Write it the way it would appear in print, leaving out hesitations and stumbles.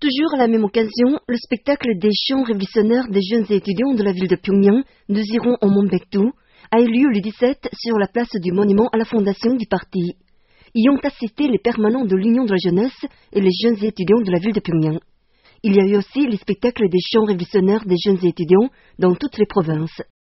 Toujours à la même occasion, le spectacle des chants révolutionnaires des jeunes et étudiants de la ville de Pyongyang, Nous irons au Monbaekdo, a eu lieu le 17 sur la place du monument à la fondation du parti. Y ont assisté les permanents de l'Union de la jeunesse et les jeunes et étudiants de la ville de Pyongyang. Il y a eu aussi les spectacles des chants révolutionnaires des jeunes et étudiants dans toutes les provinces.